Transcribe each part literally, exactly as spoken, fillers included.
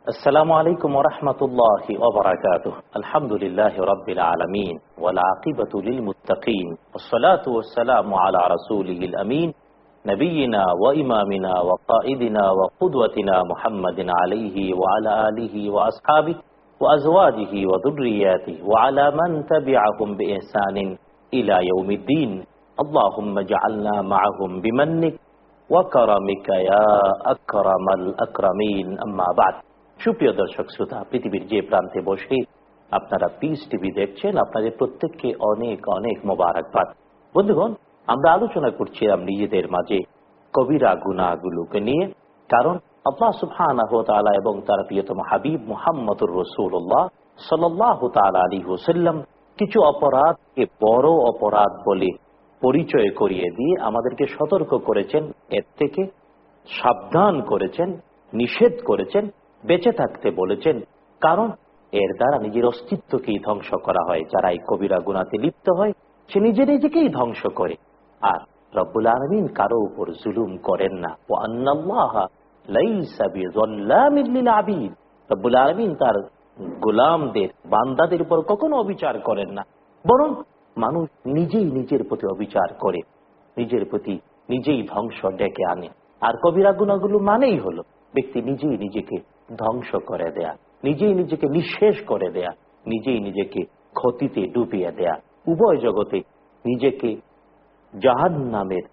আসসালামু আলাইকুম ওয়া রাহমাতুল্লাহি ওয়া বারাকাতুহু। আলহামদুলিল্লাহি রাব্বিল আলামিন ওয়াল আকিবাতু লিল মুত্তাকিন ওয়াস সালাতু ওয়াস সালামু আলা রাসূলিল আমিন নবিয়িনা ওয়া ইমামিনা ওয়া কাইদিনা ওয়া কুদওয়াতিনা মুহাম্মাদিন আলাইহি ওয়া আলা আলিহি ওয়া আসহাবিহি ওয়া আজওয়াজিহি ওয়া যুররিয়াতিহি ওয়া আলা মান তাবি'আহুম বিইহসানিন ইলা ইয়াউমিদ্দিন। আল্লাহুম্মা জাআলনা মা'আহুম বিমান্নিক ওয়া কারামিকা ইয়া আকরামাল আকরামিন। আম্মা বা'দ। সুপ্রিয় দর্শক শ্রোতা, পৃথিবীর যে প্রান্তে বসে আপনারা পিস টিভি দেখছেন, আপনাদের প্রত্যেককে অনেক অনেক মোবারকবাদ। বন্ধুগণ, আমরা আলোচনা করছিলাম নিজেদের মাঝে কবিরা গুনাহগুলোকে নিয়ে, কারণ আল্লাহ সুবহানাহু ওয়া তাআলা এবং তার প্রিয়তম হাবিব মুহাম্মদুর রাসূলুল্লাহ সাল্লাল্লাহু তাআলা আলাইহি ওয়াসাল্লাম কিছু অপরাধকে বড় অপরাধ বলে পরিচয় করিয়ে দিয়ে আমাদেরকে সতর্ক করেছেন, এর থেকে সাবধান করেছেন, নিষেধ করেছেন, বেঁচে থাকতে বলেছেন। কারণ এর দ্বারা নিজের অস্তিত্বকেই ধ্বংস করা হয়। যারা এই কবিরা গুনাতে লিপ্ত হয় সে নিজে নিজেকেই ধ্বংস করে। আর রব্বুল আলামিন কারো উপর জুলুম করেন না। ওয়া আন্নাল্লাহা লাইসা বিযাল্লামিল লিল আবিদ। রব্বুল আলামিন তার গোলামদের, বান্দাদের উপর কখনো অবিচার করেন না, বরং মানুষ নিজেই নিজের প্রতি অবিচার করে, নিজের প্রতি নিজেই ধ্বংস ডেকে আনে। আর কবিরা গুনাহগুলো মানেই হলো ব্যক্তি নিজেই নিজেকে ধ্বংস করে দেয়া, নিজেই নিজেকে নিঃশেষ করে দেয়া, নিজেই নিজেকে ক্ষতিতে ডুবিয়ে দেয়া, উভয় জগতে নিজেকে জাহান্নামের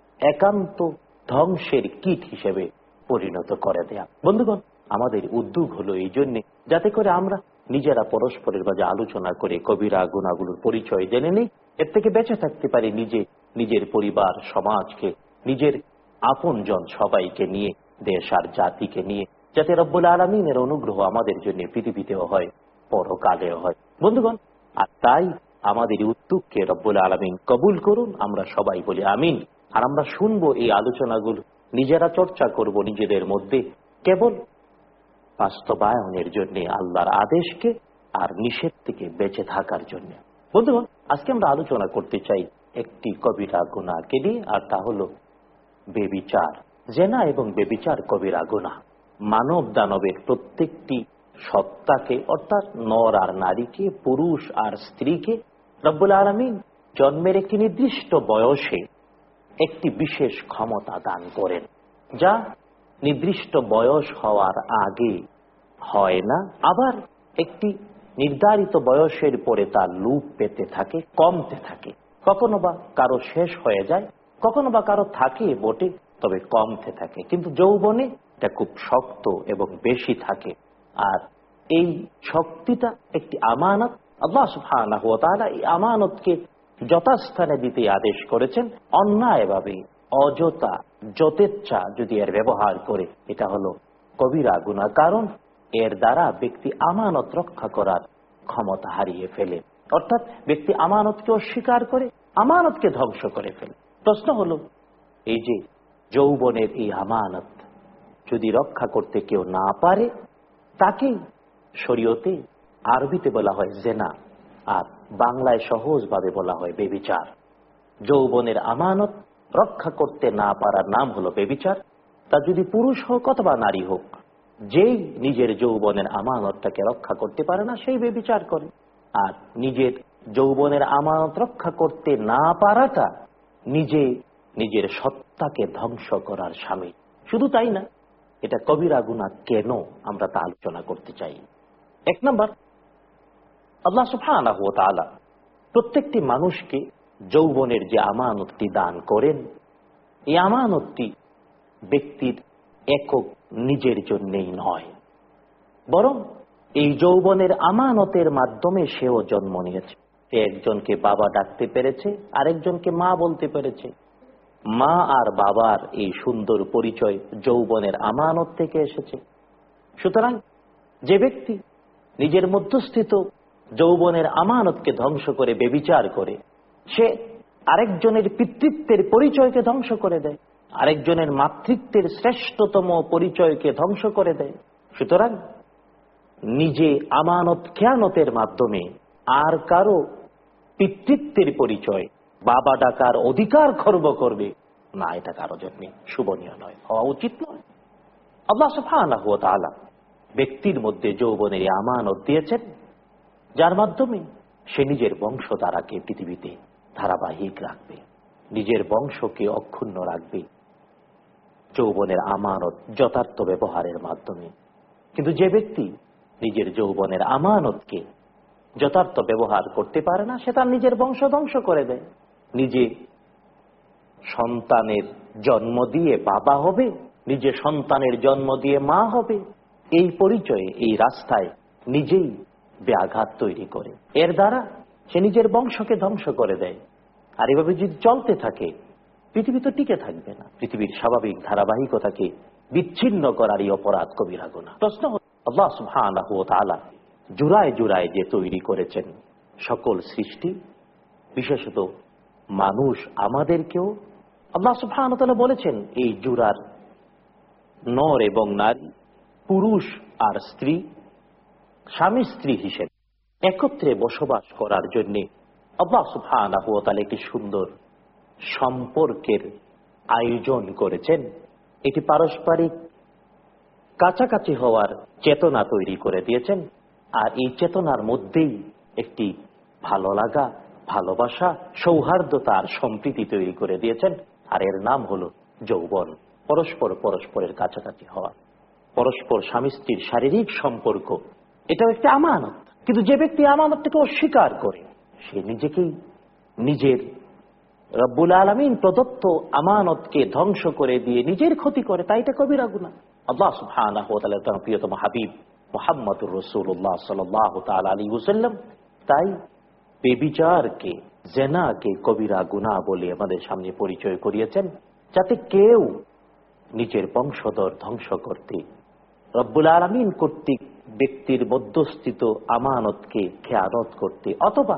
একান্ত ধ্বংসের কীট হিসেবে পরিণত করে দেয়া। বন্ধুগণ, আমাদের উদ্যোগ হলো এই জন্যে যাতে করে আমরা নিজেরা পরস্পরের মাঝে আলোচনা করে কবিরা গুনাহগুলোর পরিচয় জেনে নিই, এর থেকে বেঁচে থাকতে পারি নিজে, নিজের পরিবার, সমাজকে, নিজের আপনজন সবাইকে নিয়ে, দেশ আর জাতিকে নিয়ে, যাতে রব্বুল আলামিনের অনুগ্রহ আমাদের জন্য পৃথিবীতেও হয়, পরকালেও হয়। বন্ধুগণ, আর তাই আমাদের উদ্যোগকে রব্বুল আলামিন কবুল করুন। আমরা সবাই বলি আমিন। আর আমরা শুনবো এই আলোচনাগুলো, নিজেরা চর্চা করব নিজেদের মধ্যে, কেবল বাস্তবায়নের জন্য, আল্লাহর আদেশকে আর নিষেধ থেকে বেঁচে থাকার জন্য। বন্ধুগণ, আজকে আমরা আলোচনা করতে চাই একটি কবিরা গুনাহকে নিয়ে, আর তা হলো বেবিচার। জেনা এবং বেবিচার কবিরা গুনাহ। মানব দানবের প্রত্যেকটি সত্তাকে, অর্থাৎ নর আর নারীকে, পুরুষ আর স্ত্রীকে রব্বুল আলামিন জন্মের একটি নির্দিষ্ট বয়সে একটি বিশেষ ক্ষমতা দান করেন, যা নির্দিষ্ট বয়স হওয়ার আগে হয় না, আবার একটি নির্ধারিত বয়সের পরে তা লোপ পেতে থাকে, কমতে থাকে। কখনো বা কারো শেষ হয়ে যায়, কখনো বা কারো থাকে বটে, তবে কমতে থাকে। কিন্তু যৌবনে এটা খুব শক্ত এবং বেশি থাকে। আর এই শক্তিটা একটি আমানত। আল্লাহ সুবহানাহু ওয়া তাআলা এই আমানতকে যথাস্থানে দিতে আদেশ করেছেন। অন্যায়ভাবে, অযথা, যথেচ্ছা যদি এর ব্যবহার করে, এটা হলো কবিরা গুনাহ। কারণ এর দ্বারা ব্যক্তি আমানত রক্ষা করার ক্ষমতা হারিয়ে ফেলে, অর্থাৎ ব্যক্তি আমানতকে অস্বীকার করে, আমানতকে ধ্বংস করে ফেলে। প্রশ্ন হলো, এই যে যৌবনের এই আমানত যদি রক্ষা করতে কেউ না পারে, তাকে শরীয়তে আরবিতে বলা হয় জেনা, আর বাংলায় সহজভাবে বলা হয় বেবিচার। যৌবনের আমানত রক্ষা করতে না পারার নাম হলো বেবিচার। তা যদি পুরুষ হোক অথবা নারী হোক, যেই নিজের যৌবনের আমানতটাকে রক্ষা করতে পারে না, সেই বেবিচার করে। আর নিজের যৌবনের আমানত রক্ষা করতে না পারাটা নিজে নিজের সত্তাকে ধ্বংস করার শামিল। শুধু তাই না, এটা কবিরা গুনাহ কেন, আমরা তা আলোচনা করতে চাই। এক নম্বর, আল্লাহ সুবহানাহু ওয়া তাআলা প্রত্যেকটি মানুষকে যৌবনের যে আমানতটি দান করেন, এই আমানতটি ব্যক্তির একক নিজের জন্যই নয়, বরং এই যৌবনের আমানতের মাধ্যমে সেও জন্ম নিয়েছে। একজনকে বাবা ডাকতে পেরেছে, আরেকজনকে মা বলতে পেরেছে। মা আর বাবার এই সুন্দর পরিচয় যৌবনের আমানত থেকে এসেছে। সুতরাং যে ব্যক্তি নিজের মধ্যস্থিত যৌবনের আমানতকে ধ্বংস করে বেবিচার করে, সে আরেকজনের পিতৃত্বের পরিচয়কে ধ্বংস করে দেয়, আরেকজনের মাতৃত্বের শ্রেষ্ঠতম পরিচয়কে ধ্বংস করে দেয়। সুতরাং নিজে আমানত খেয়ানতের মাধ্যমে আর কারো পিতৃত্বের পরিচয়, বাবা ডাকার অধিকার খর্ব করবে না, এটা কারো জন্য শুভনীয় নয়, হওয়া উচিত নয়। আল্লাহ সুবহানাহু ওয়া তাআলা ব্যক্তির মধ্যে যৌবনের আমানত দিয়েছেন, যার মাধ্যমে সে নিজের বংশধারাকে পৃথিবীতে ধারাবাহিক রাখবে, নিজের বংশকে অক্ষুণ্ণ রাখবে যৌবনের আমানত যথার্থ ব্যবহারের মাধ্যমে। কিন্তু যে ব্যক্তি নিজের যৌবনের আমানতকে যথার্থ ব্যবহার করতে পারে না, সে তার নিজের বংশ ধ্বংস করে দেয়। নিজে সন্তানের জন্ম দিয়ে বাবা হবে, নিজে সন্তানের জন্ম দিয়ে মা হবে, এই পরিচয়ে এই রাস্তায় নিজেই ব্যাঘাত তৈরি করে, এর দ্বারা সে নিজের বংশকে ধ্বংস করে দেয়। আর এভাবে যদি চলতে থাকে, পৃথিবী তো টিকে থাকবে না। পৃথিবীর স্বাভাবিক ধারাবাহিকতাকে বিচ্ছিন্ন করার এই অপরাধ কবিরা গুনাহ। প্রশ্ন হল, আল্লাহ সুবহানাহু ওয়া তাআলা জুরায় জুরায় যে তৈরি করেছেন সকল সৃষ্টি, বিশেষত মানুষ আমাদেরকেও আল্লাহ সুবহানাহু ওয়া তাআলা বলেছেন এই জুরার নর এবং নারী, পুরুষ আর স্ত্রী, স্বামী স্ত্রী হিসেবে একত্রে বসবাস করার জন্য আল্লাহ সুবহানাহু ওয়া তাআলা একটি সুন্দর সম্পর্কের আয়োজন করেছেন। এটি পারস্পরিক কাছাকাছি হওয়ার চেতনা তৈরি করে দিয়েছেন। আর এই চেতনার মধ্যেই একটি ভালো লাগা, ভালোবাসা, সৌহার্দ্যতা আর সম্প্রীতি তৈরি করে দিয়েছেন। আর এর নাম হলো যৌবন। পরস্পর পরস্পরের কাছাকাছি হওয়া, পরস্পর স্বামী স্ত্রীর শারীরিক সম্পর্ক, এটাও একটি আমানত। কিন্তু যে ব্যক্তি আমানতটাকে অস্বীকার করে, সে নিজেকেই নিজের রব্বুল আলামিন প্রদত্ত আমানতকে ধ্বংস করে দিয়ে নিজের ক্ষতি করে, তাই এটা কবিরা গুনাহ। আল্লাহ সুবহানাহু ওয়া তাআলার তার প্রিয়তম হাবিব মুহাম্মদুর রাসূলুল্লাহ সাল্লাল্লাহু তাআলা আলাইহি ওয়াসাল্লাম তাই বেবিচারকে, জিনাকে কবিরা গুনাহ বলে আমাদের সামনে পরিচয় করিয়েছেন, যাতে কেউ নিজের বংশধর ধ্বংস করতে, রব্বুল আলামিন কর্তৃক ব্যক্তির মধ্যস্থিত আমানতকে খেয়ানত করতে, অথবা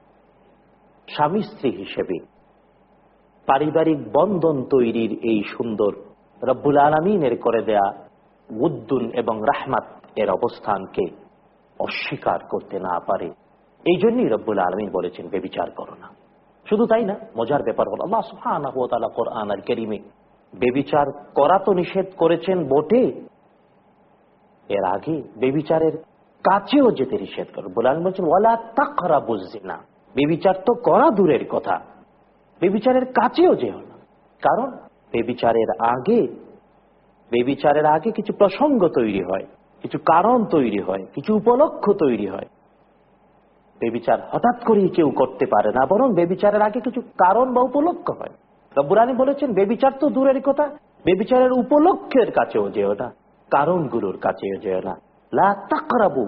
স্বামী স্ত্রী হিসেবে পারিবারিক বন্ধন তৈরির এই সুন্দর রব্বুল আলামিনের করে দেয়া উদ্দুন এবং রাহমাত এর অবস্থানকে অস্বীকার করতে না পারে। এই জন্যই রব্বুল আলামিন বলেছেন বেবিচার করো না। শুধু তাই না, মজার ব্যাপার হল আল্লাহ সুবহানাহু ওয়া তাআলা কোরআন আল কারীমে বেবিচার করা তো নিষেধ করেছেন বটে, এর আগে বেবিচারের কাছেও যেতে নিষেধ করে। রব্বুল আলামিন বলেছেন ওয়ালা তাকরাবুজ জিনা, বেবিচার তো করা দূরের কথা, বেবিচারের কাছেও যেও না। কারণ বেবিচারের আগে বেবিচারের আগে কিছু প্রসঙ্গ তৈরি হয়, কিছু কারণ তৈরি হয়, কিছু উপলক্ষ তৈরি হয়। বেবিচার হঠাৎ করেই কেউ করতে পারে না, বরং বেবিচারের আগে কিছু কারণ বা উপলক্ষ হয়। রব্বুল আলামিন বলেছেন বেবিচার তো দূরের কথা, বেবিচারের উপলক্ষের কাছেও যেও না, কারণগুলোর কাছেও যেও না। লা তাকরাবু,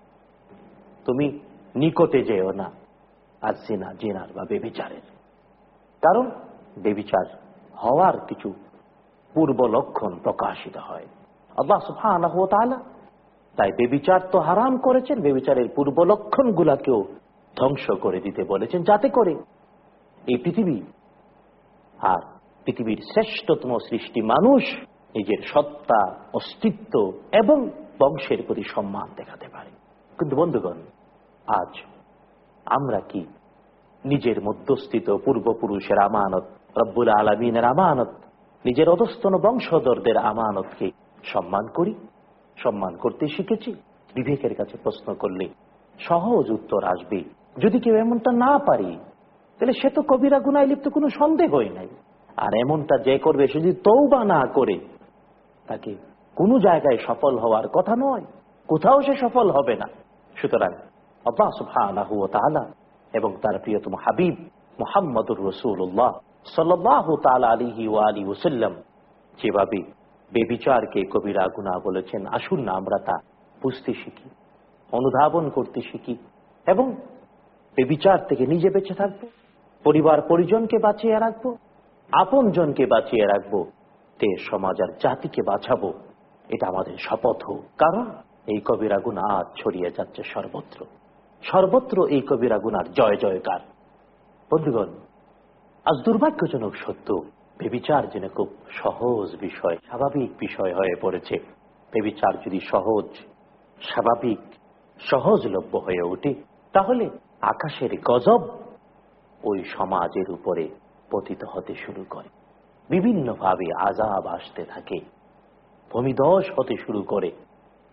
তুমি নিকটে যেও না আর জিনা, জিনার বা বেবিচারের। কারণ বেবিচার হওয়ার কিছু পূর্ব লক্ষণ প্রকাশিত হয়। আল্লাহ সুবহানাহু ওয়া তাআলা তাই বেবিচার তো হারাম করেছেন, বেবিচারের পূর্ব লক্ষণ গুলাকেও ধ্বংস করে দিতে বলেছেন, যাতে করে এই পৃথিবী আর পৃথিবীর শ্রেষ্ঠতম সৃষ্টি মানুষ নিজের সত্তা, অস্তিত্ব এবং বংশের প্রতি সম্মান দেখাতে পারে। কিন্তু বন্ধুগণ, আজ আমরা কি নিজের মধ্যস্থিত পূর্বপুরুষের আমানত, রব্বুল আলামিনের আমানত, নিজের অধস্তন বংশধরদের আমানতকে সম্মান করি, সম্মান করতে শিখেছি? বিবেকের কাছে প্রশ্ন করলে সহজ উত্তর আসবে। যদি কেউ এমনটা না পারি, তাহলে সে তো কবিরা গুনাহে লিপ্ত, কোনো সন্দেহই নাই। আর এমনটা যে করবে, সে যদি তওবা না করে, তাকে কোনো জায়গায় সফল হওয়ার কথা নয়, কোথাও সে সফল হবে না। সুতরাং আল্লাহ সুবহানাহু ওয়া তাআলা এবং তার প্রিয়তম হাবিব মুহাম্মদুর রাসূলুল্লাহ সাল্লাল্লাহু তাআলা আলাইহি ওয়া আলিহি ওয়াসাল্লাম যেভাবে বেবিচারকে কবিরা গুনাহ বলেছেন, আসুন না আমরা তা বুঝতে শিখি, অনুধাবন করতে শিখি এবং বেবিচার থেকে নিজে বেঁচে থাকবো, পরিবার পরিজনকে বাঁচিয়ে রাখবো, আপন জনকে বাঁচিয়ে রাখবো, দেশ সমাজ আর জাতিকে বাঁচাবো। এটা আমাদের শপথ হোক। কারণ এই কবিরা গুনাহ আজ ছড়িয়ে যাচ্ছে সর্বত্র, সর্বত্র এই কবিরা গুনার জয় জয়কার। বন্ধুগণ, আজ দুর্ভাগ্যজনক সত্য, বেবিচার যেন খুব সহজ বিষয়, স্বাভাবিক বিষয় হয়ে পড়েছে। বেবিচার যদি সহজ, স্বাভাবিক, সহজলভ্য হয়ে ওঠে, তাহলে আকাশের গজব ওই সমাজের উপরে পতিত হতে শুরু করে, বিভিন্নভাবে আযাব আসতে থাকে, ভূমিধস হতে শুরু করে,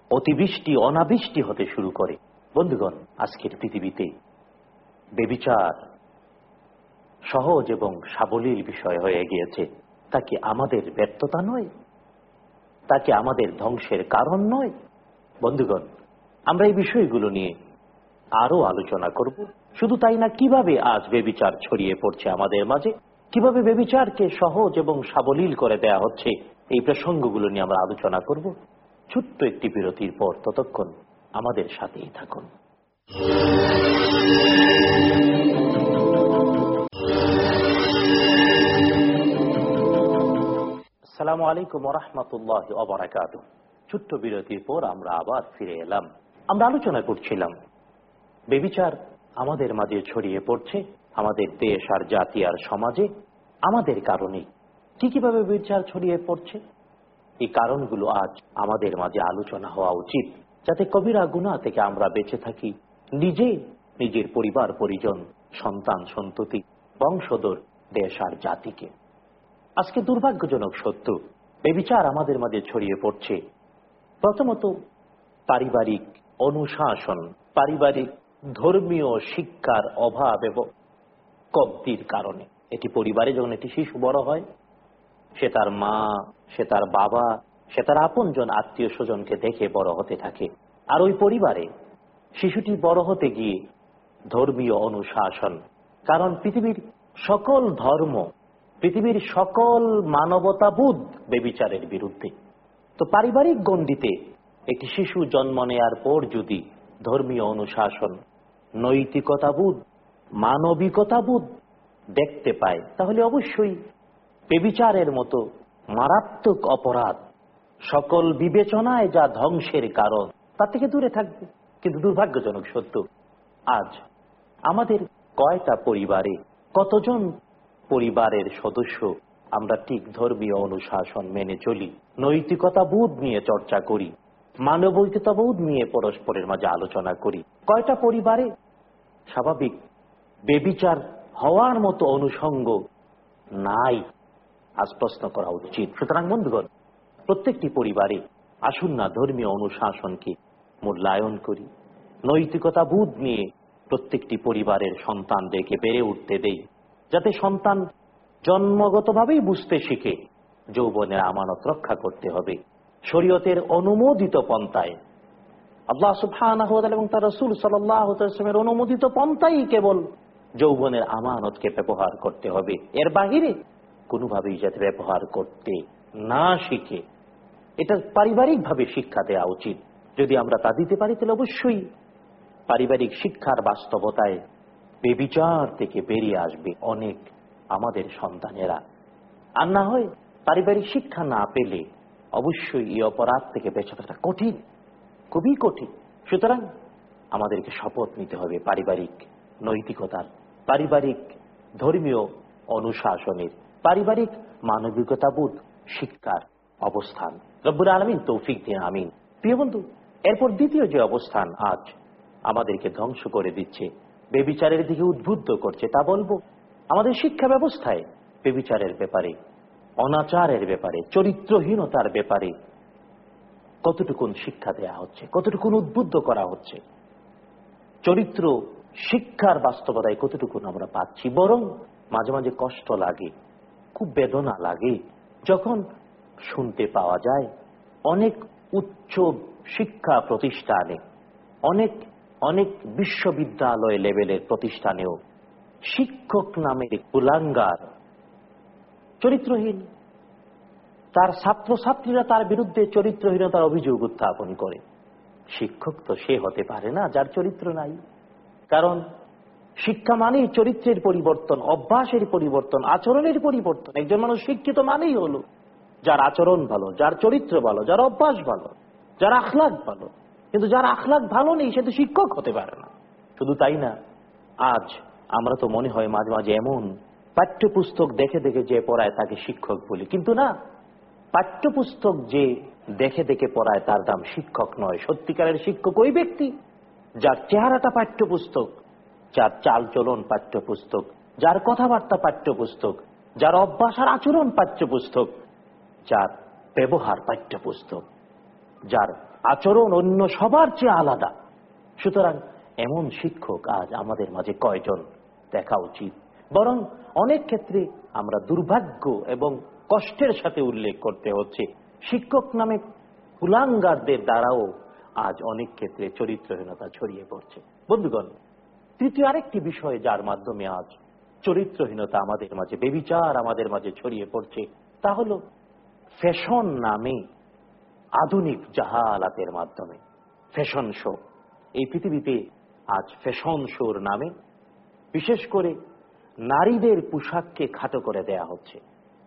অতিবৃষ্টি অনাবৃষ্টি হতে শুরু করে। বন্ধুগণ, আজকের পৃথিবীতে ব্যভিচার সহজ এবং সাবলীল বিষয় হয়ে গিয়েছে। তা কি আমাদের ব্যর্থতা নয়? তা কি আমাদের ধ্বংসের কারণ নয়? বন্ধুগণ, আমরা এই বিষয়গুলো নিয়ে আরো আলোচনা করব। শুধু তাই না, কিভাবে আজ ব্যভিচার ছড়িয়ে পড়ছে আমাদের মাঝে, কিভাবে ব্যভিচারকে সহজ এবং সাবলীল করে দেয়া হচ্ছে, এই প্রসঙ্গগুলো নিয়ে আমরা আলোচনা করব ছোট্ট একটি বিরতির পর। ততক্ষণ আমাদের সাথেই থাকুন। আসসালামু আলাইকুম ওয়া রাহমাতুল্লাহি ওয়া বারাকাতুহু। ছোট্ট বিরতির পর আমরা আবার ফিরে এলাম। আমরা আলোচনা করছিলাম ব্যভিচার আমাদের মাঝে ছড়িয়ে পড়ছে আমাদের দেশ আর জাতি আর সমাজে আমাদের কারণে। কি কিভাবে ব্যভিচার ছড়িয়ে পড়ছে, এই কারণগুলো আজ আমাদের মাঝে আলোচনা হওয়া উচিত, যাতে কবিরা গুনাহ থেকে আমরা বেঁচে থাকি, নিজে, নিজের পরিবার পরিজন, সন্তান সন্ততি, বংশধর, দেশ আর জাতিকে। আজকে দুর্ভাগ্যজনক সত্য, ব্যভিচার আমাদের মাঝে ছড়িয়ে পড়ছে প্রথমত পারিবারিক অনুশাসন, পারিবারিক ধর্মীয় শিক্ষার অভাব এবং কমতির কারণে। এটি পরিবারে যখন একটি শিশু বড় হয়, সে তার মা, সে তার বাবা, সে তার আপনজন আত্মীয় স্বজনকে দেখে বড় হতে থাকে। আর ওই পরিবারে শিশুটি বড় হতে গিয়ে ধর্মীয় অনুশাসন, কারণ পৃথিবীর সকল ধর্ম, পৃথিবীর সকল মানবতাবোধ ব্যভিচারের বিরুদ্ধে। তো পারিবারিক গণ্ডিতে একটি শিশু জন্ম নেয়ার পর যদি ধর্মীয় অনুশাসন, নৈতিকতাবোধ, মানবিকতাবোধ দেখতে পায়, তাহলে অবশ্যই ব্যভিচারের মতো মারাত্মক অপরাধ, সকল বিবেচনায় যা ধ্বংসের কারণ, তা থেকে দূরে থাকবে। কিন্তু দুর্ভাগ্যজনক সত্য, আজ আমাদের কয়টা পরিবারে, কতজন পরিবারের সদস্য আমরা ঠিক ধর্মীয় অনুশাসন মেনে চলি, নৈতিকতাবোধ নিয়ে চর্চা করি, মানবিকতাবোধ নিয়ে পরস্পরের মাঝে আলোচনা করি? কয়টা পরিবারে স্বাভাবিক ব্যভিচার হওয়ার মতো অনুষঙ্গ নাই? আজ প্রশ্ন করা উচিত। সুতরাং বন্ধুগণ, প্রত্যেকটি পরিবারে আসুন না ধর্মীয় অনুশাসনকে মূল্যায়ন করি, নৈতিকতাবোধ নিয়ে প্রত্যেকটি পরিবারের সন্তানদেরকে বেড়ে উঠতে দেই, যাতে সন্তান জন্মগতভাবেই বুঝতে শিখে যৌবনের আমানত রক্ষা করতে হবে শরীয়তের অনুমোদিত পন্থায়। আল্লাহ সুবহানাহু ওয়া তাআলা এবং তার রাসূল সাল্লাল্লাহু আলাইহি ওয়াসাল্লামের অনুমোদিত পন্থাই কেবল যৌবনের আমানতকে ব্যবহার করতে হবে। এর বাহিরে কোনোভাবেই যাতে ব্যবহার করতে না শিখে, এটা পারিবারিকভাবে শিক্ষা দেওয়া উচিত। যদি আমরা তা দিতে পারি, তাহলে অবশ্যই পারিবারিক শিক্ষার বাস্তবতায় ব্যভিচার থেকে বেরিয়ে আসবে অনেক আমাদের সন্তানেরা। আর না হয় পারিবারিক শিক্ষা না পেলে অবশ্যই এই অপরাধ থেকে বেঁচে থাকা কঠিন, খুবই কঠিন। সুতরাং আমাদেরকে শপথ নিতে হবে পারিবারিক নৈতিকতার, পারিবারিক ধর্মীয় অনুশাসনের, পারিবারিক মানবিকতাবোধ শিক্ষার অবস্থান। রব্বুল আলামিন তৌফিক দিন, আমিন। প্রিয় বন্ধু, এরপর দ্বিতীয় যে অবস্থান আজ আমাদেরকে ধ্বংস করে দিচ্ছে, ব্যভিচারের দিকে উদ্বুদ্ধ করছে, তা বলবো আমাদের শিক্ষা ব্যবস্থায় ব্যভিচারের ব্যাপারে, অনাচারের ব্যাপারে, চরিত্রহীনতার ব্যাপারে কতটুকুন শিক্ষা দেয়া হচ্ছে, কতটুকুন উদ্বুদ্ধ করা হচ্ছে, চরিত্র শিক্ষার বাস্তবতায় কতটুকুন আমরা পাচ্ছি। বরং মাঝে মাঝে কষ্ট লাগে, খুব বেদনা লাগে যখন শুনতে পাওয়া যায় অনেক উচ্চ শিক্ষা প্রতিষ্ঠানে, অনেক অনেক বিশ্ববিদ্যালয় লেভেলের প্রতিষ্ঠানেও শিক্ষক নামের কুলাঙ্গার, চরিত্রহীন, তার ছাত্রছাত্রীরা তার বিরুদ্ধে চরিত্রহীনতার অভিযোগ উত্থাপন করে। শিক্ষক তো সে হতে পারে না যার চরিত্র নাই। কারণ শিক্ষা মানেই চরিত্রের পরিবর্তন, অভ্যাসের পরিবর্তন, আচরণের পরিবর্তন। একজন মানুষ শিক্ষিত মানেই হলো যার আচরণ ভালো, যার চরিত্র ভালো, যার অভ্যাস ভালো, যার আখলাক ভালো। কিন্তু যার আখলাক ভালো নেই সে তো শিক্ষক হতে পারে না। শুধু তাই না, আজ আমরা তো মনে হয় মাঝে মাঝে এমন পাঠ্যপুস্তক দেখে দেখে যে পড়ায় তাকে শিক্ষক বলি, কিন্তু না, পাঠ্যপুস্তক যে দেখে দেখে পড়ায় তার নাম শিক্ষক নয়। সত্যিকারের শিক্ষক ওই ব্যক্তি যার চেহারাটা পাঠ্যপুস্তক, যার চালচলন পাঠ্যপুস্তক, যার কথাবার্তা পাঠ্যপুস্তক, যার অভ্যাস আর আচরণ পাঠ্যপুস্তক, যার ব্যবহার পাঠ্যপুস্তক, যার আচরণ অন্য সবার চেয়ে আলাদা। সুতরাং এমন শিক্ষক আজ আমাদের মাঝে কয়জন দেখা উচিত? বরং অনেক ক্ষেত্রে আমরা দুর্ভাগ্য এবং কষ্টের সাথে উল্লেখ করতে হচ্ছে, শিক্ষক নামে কুলাঙ্গারদের দ্বারাও আজ অনেক ক্ষেত্রে চরিত্রহীনতা ছড়িয়ে পড়ছে। বন্ধুগণ, তৃতীয় আরেকটি বিষয় যার মাধ্যমে আজ চরিত্রহীনতা আমাদের মাঝে, বেবিচার আমাদের মাঝে ছড়িয়ে পড়ছে, তা হল ফ্যাশন নামে আধুনিক জাহালাতের মাধ্যমে ফ্যাশন শো। এই পৃথিবীতে আজ ফ্যাশন শোর নামে বিশেষ করে নারীদের পোশাককে খাটো করে দেয়া হচ্ছে।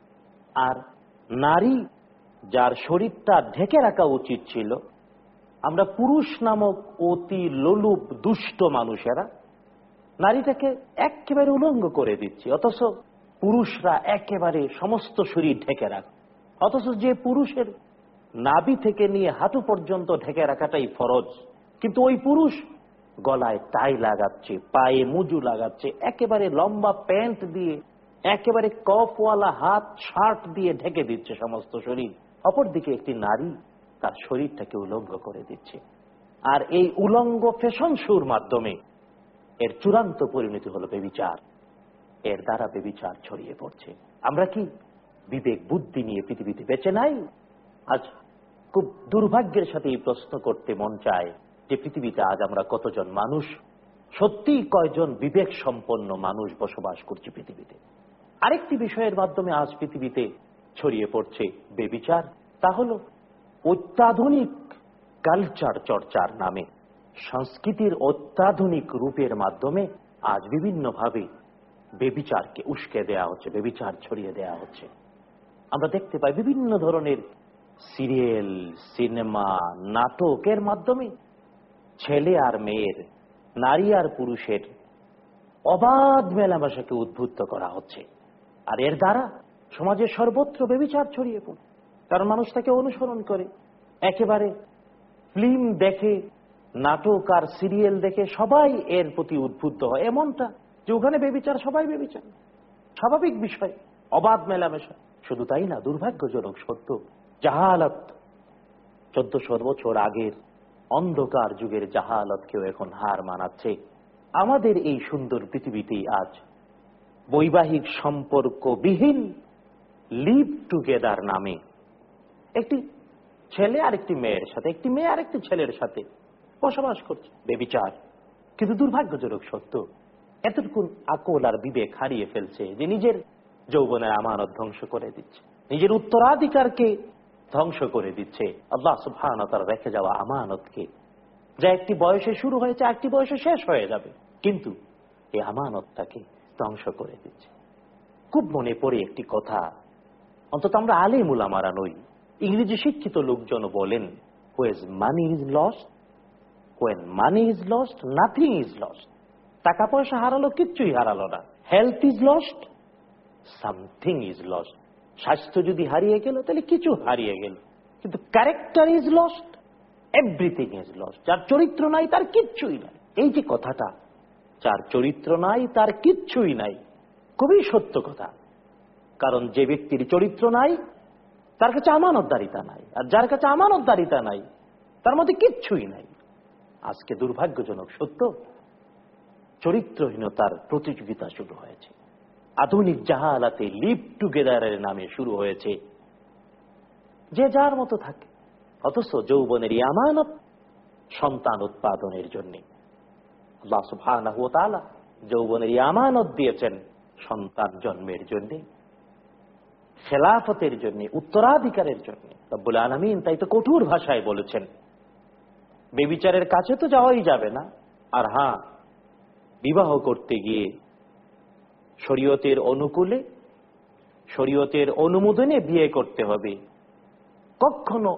আর নারী যার শরীরটা ঢেকে রাখা উচিত ছিল, আমরা পুরুষ নামক অতি লোলুপ দুষ্ট মানুষেরা নারীটাকে একেবারে উলঙ্গ করে দিচ্ছি, অথচ পুরুষরা একেবারে সমস্ত শরীর ঢেকে রাখে। অথচ যে পুরুষের নাভি থেকে নিয়ে হাঁটু পর্যন্ত ঢেকে রাখাটাই ফরজ, কিন্তু ওই পুরুষ গলায় টাই লাগাচ্ছে, পায়ে মুজু লাগাচ্ছে, একেবারে লম্বা প্যান্ট দিয়ে, একেবারে কফওয়ালা হাত শার্ট দিয়ে ঢেকে দিচ্ছে সমস্ত শরীর। অপরদিকে একটি নারী তার শরীরটাকে উলঙ্গ করে দিচ্ছে। আর এই উলঙ্গ ফ্যাশন শোর মাধ্যমে এর চূড়ান্ত পরিণতি হলো বেবিচার। এর দ্বারা বেবিচার ছড়িয়ে পড়ছে। আমরা কি বিবেক বুদ্ধি নিয়ে পৃথিবীতে বেঁচে নাই? আজ খুব দুর্ভাগ্যের সাথে এই প্রশ্ন করতে মন চায় যে পৃথিবীতে আজ আমরা কতজন মানুষ, সত্যি কয়জন বিবেক সম্পন্ন মানুষ বসবাস করছি পৃথিবীতে? আরেকটি বিষয়ের মাধ্যমে আজ পৃথিবীতে ছড়িয়ে পড়ছে বেবিচার, তা হল অত্যাধুনিক কালচার চর্চার নামে, সংস্কৃতির অত্যাধুনিক রূপের মাধ্যমে আজ বিভিন্নভাবে বেবিচারকে উস্কে দেয়া হচ্ছে, বেবিচার ছড়িয়ে দেয়া হচ্ছে। আমরা দেখতে পাই বিভিন্ন ধরনের সিরিয়াল, সিনেমা, নাটকের মাধ্যমে ছেলে আর মেয়ের, নারী আর পুরুষের অবাধ মেলামেশাকে উদ্বুদ্ধ করা হচ্ছে। আর এর দ্বারা সমাজের সর্বত্র বেবিচার ছড়িয়ে পড়ে, কারণ মানুষ তাকে অনুসরণ করে। একেবারে ফিল্ম দেখে, নাটক আর সিরিয়াল দেখে সবাই এর প্রতি উদ্বুদ্ধ হয়, এমনটা যে ওখানে বেবিচার, সবাই বেবিচার, স্বাভাবিক বিষয়, অবাধ মেলামেশা। শুধু তাই না, দুর্ভাগ্যজনক সত্য, জাহালাত, চোদ্দশো বছর আগের অন্ধকার যুগের জাহালাতকেও এখন হার মানাচ্ছে। আমাদের এই সুন্দর পৃথিবীতেই আজ বৈবাহিক সম্পর্কবিহীন লিভ টুগেদার নামে একটি ছেলে আরেকটি মেয়ের সাথে, একটি মেয়ে আরেকটি ছেলের সাথে বসবাস করছে, বেবিচার। কিন্তু দুর্ভাগ্যজনক সত্য, এতটুকু আকল আর বিবেক হারিয়ে ফেলছে যে নিজের যৌবনের আমানত ধ্বংস করে দিচ্ছে, নিজের উত্তরাধিকারকে ধ্বংস করে দিচ্ছে। আল্লাহ সুবহানাহু ওয়া তাআলা রেখে যাওয়া আমানতকে, যা একটি বয়সে শুরু হয়েছে একটি বয়সে শেষ হয়ে যাবে, কিন্তু এই আমানতটাকে ধ্বংস করে দিচ্ছে। খুব মনে পড়ে একটি কথা, অন্তত আমরা আলেম উলামারা নই, ইংরেজি শিক্ষিত লোকজন বলেন, where's money is lost, when money is lost nothing is lost. টাকা পয়সা হারালো, কিচ্ছুই হারালো না। Health is lost, something is lost. স্বাস্থ্য যদি হারিয়ে গেল তাহলে কিছু হারিয়ে গেল, কিন্তু character is lost, everything is lost. যার চরিত্র নাই তার কিচ্ছুই নাই। এই যে কথাটা, যার চরিত্র নাই তার কিচ্ছুই নাই, খুবই সত্য কথা। কারণ যে ব্যক্তির চরিত্র নাই তার কাছে আমানতদারিতা নাই, আর যার কাছে আমানতদারিতা নাই তার মধ্যে কিচ্ছুই নাই। আজকে দুর্ভাগ্যজনক সত্য, চরিত্রহীনতার প্রতিযোগিতা শুরু হয়েছে। আধুনিক জাহালাতে লিভ টুগেদারের নামে শুরু হয়েছে, যে যার মতো থাকে। অথচ যৌবনের আমানত সন্তান উৎপাদনের জন্য আল্লাহ সুবহানাহু ওয়া তাআলা যৌবনের আমানত দিয়েছেন সন্তান জন্মের জন্য, খেলাফতের জন্য, উত্তরাধিকারের জন্য। রব্বুল আলামিন তাই তো কঠোর ভাষায় বলেছেন, বেবিচারের কাছে তো যাওয়াই যাবে না। আর হ্যাঁ, বিবাহ করতে গিয়ে শরীয়তের অনুকূলে, শরীয়তের অনুমোদনে বিয়ে করতে হবে। কখনো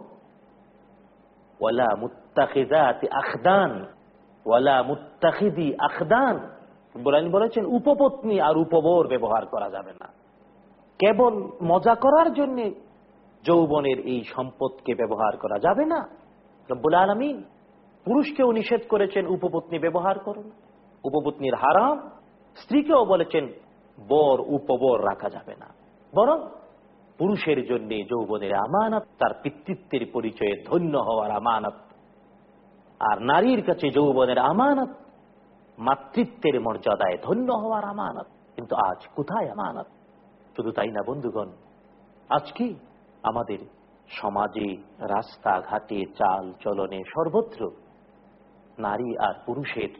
ওয়ালা মুত্তাখিযাতি আখদান ওয়ালা মুত্তাখিদি আখদান, বলেছেন উপপত্নী আর উপবর ব্যবহার করা যাবে না। কেবল মজা করার জন্য যৌবনের এই সম্পদকে ব্যবহার করা যাবে না। রব্বুল আলামিন পুরুষকেও নিষেধ করেছেন উপপত্নী ব্যবহার করুন, উপপত্নীর হারাম। স্ত্রীকেও বলেছেন বর উপবর রাখা যাবে না, বরং পুরুষের জন্য যৌবনের আমানত তার পিতৃত্বের পরিচয়ে ধন্য হওয়ার আমানত, আর নারীর কাছে যৌবনের আমানত মাতৃত্বের মর্যাদায় ধন্য হওয়ার আমানত। কিন্তু আজ কোথায় আমানত? শুধু তাই না বন্ধুগণ, আজকে আমাদের সমাজে, রাস্তাঘাটে, চাল চলনে সর্বত্র নারী আর পুরুষের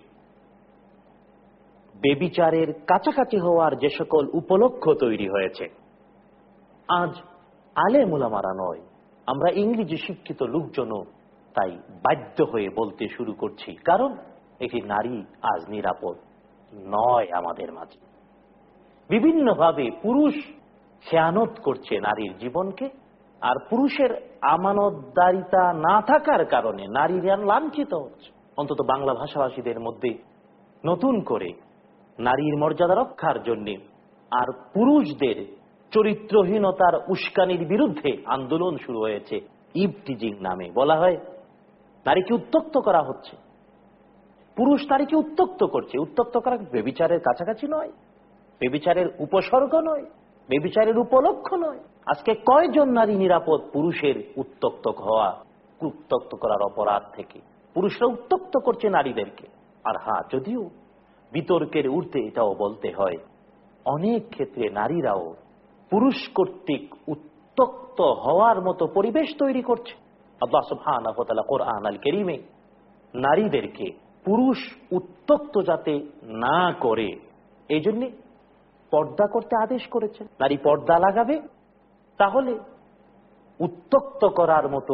বেবিচারের কাছাকাছি হওয়ার যে সকল উপলক্ষ তৈরি হয়েছে, আজ আলেম উলামারা নয়, আমরা ইংরেজি শিক্ষিত লোকজনও তাই বাধ্য হয়ে বলতে শুরু করছি, কারণ একটি নারী আজ নিরাপদ নয় আমাদের মাঝে। বিভিন্নভাবে পুরুষ খেয়ানত করছে নারীর জীবনকে, আর পুরুষের আমানতদারিতা না থাকার কারণে নারীরা লাঞ্ছিত হচ্ছে। অন্তত বাংলা ভাষাভাষীদের মধ্যে নতুন করে নারীর মর্যাদা রক্ষার জন্য আর পুরুষদের চরিত্রহীনতার উস্কানির বিরুদ্ধে আন্দোলন শুরু হয়েছে। ইভটিজিং নামে বলা হয়, নারীকে উত্ত্যক্ত করা হচ্ছে, পুরুষ নারীকে উত্ত্যক্ত করছে। উত্ত্যক্ত করা বেবিচারের কাছাকাছি নয়, বেবিচারের উপসর্গ নয়, বেবিচারের উপলক্ষ নয়। আজকে কয়জন নারী নিরাপদ পুরুষের উত্ত্যক্ত হওয়া, উত্ত্যক্ত করার অপরাধ থেকে? পুরুষরা উত্ত্যক্ত করছে নারীদেরকে। আর হ্যাঁ, যদিও বিতর্কের ঊর্ধ্বে এটাও বলতে হয়, অনেক ক্ষেত্রে নারীরাও পুরুষ কর্তৃক উত্ত্যক্ত হওয়ার মতো পরিবেশ তৈরি করছে। আল্লাহ সুবহানাহু ওয়া তাআলা কোরআন আল কারীমে নারীদেরকে পুরুষ উত্ত্যক্ত যাতে না করে এই জন্য পর্দা করতে আদেশ করেছেন। নারী পর্দা লাগাবে, তাহলে উত্ত্যক্ত করার মতো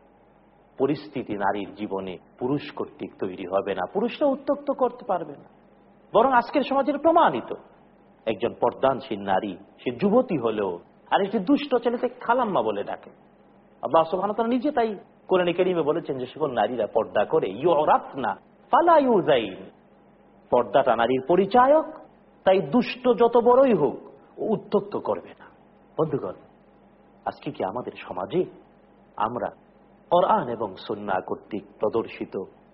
পরিস্থিতি নারীর জীবনে পুরুষ কর্তৃক তৈরি হবে না, পুরুষরা উত্ত্যক্ত করতে পারবে না। বরং আজকের সমাজের প্রমাণিত একজন পর্দানশীল নারী, সে যুবতী হলেও আর একটি দুষ্ট ছেলেকে খালাম্মা বলে ডাকে। আল্লাহ সুবহানাহু ওয়া তাআলা নিজে তাই কোরআনে কারীমে বলেছেন যে সকল নারীরা পর্দা করে, ইউরাফনা ফালা ইউযাইন, পর্দাটা নারীর পরিচায়ক, তাই দুষ্ট যত বড়ই হোক উত্ত্যক্ত করবে না। বন্ধুগণ, আজকে কি আমাদের সমাজে আমরা কোরআন এবং সুন্নাহ কর্তৃক প্রদর্শিত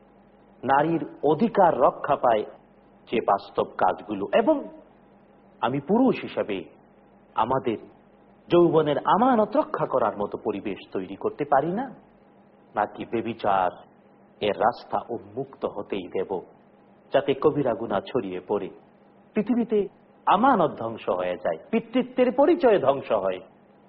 নারীর অধিকার রক্ষা পায় যে বাস্তব কাজগুলো, এবং আমি পুরুষ হিসাবে আমাদের যৌবনের আমানত রক্ষা করার মতো পরিবেশ তৈরি করতে পারি না? নাকি বেবিচার এর রাস্তা উন্মুক্ত হতেই দেব, যাতে কবিরা গুনাহ ছড়িয়ে পড়ে পৃথিবীতে আমানত ধ্বংস হয়ে যায়, পিতৃত্বের পরিচয় ধ্বংস হয়,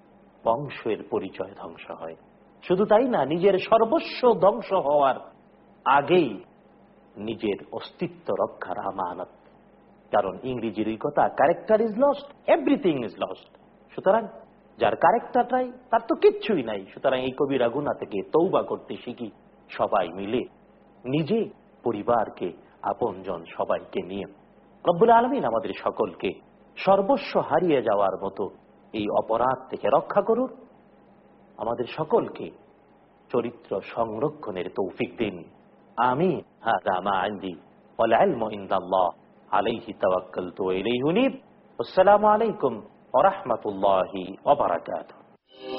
বংশের পরিচয় ধ্বংস হয়? শুধু তাই না, নিজের সর্বস্ব ধ্বংস হওয়ার আগেই নিজের অস্তিত্ব রক্ষার আমানত। কারণ ইংরেজির এই কথা, character is lost, everything is lost. সুতরাং যার ক্যারেক্টারটাই, তার তো কিচ্ছুই নাই। সুতরাং এই কবিরা গুনাহ থেকে তওবা করতে শিখি সবাই মিলে, নিজে, পরিবারকে, আপনজন সবাইকে নিয়ে। রব্বুল আলামিন আমাদের সকলকে সর্বস্ব হারিয়ে যাওয়ার মতো এই অপরাধ থেকে রক্ষা করুন, আমাদের সকলকে চরিত্র সংরক্ষণের তৌফিক দিন। আমিন। হাযা মা ইনদি ওয়াল ইলমু ইনদাল্লাহ আলাইহি তাওয়াক্কালতু ওয়া ইলাইহি উনীব। আসসালামু আলাইকুম ওয়া রাহমাতুল্লাহি ওয়া বারাকাতুহু।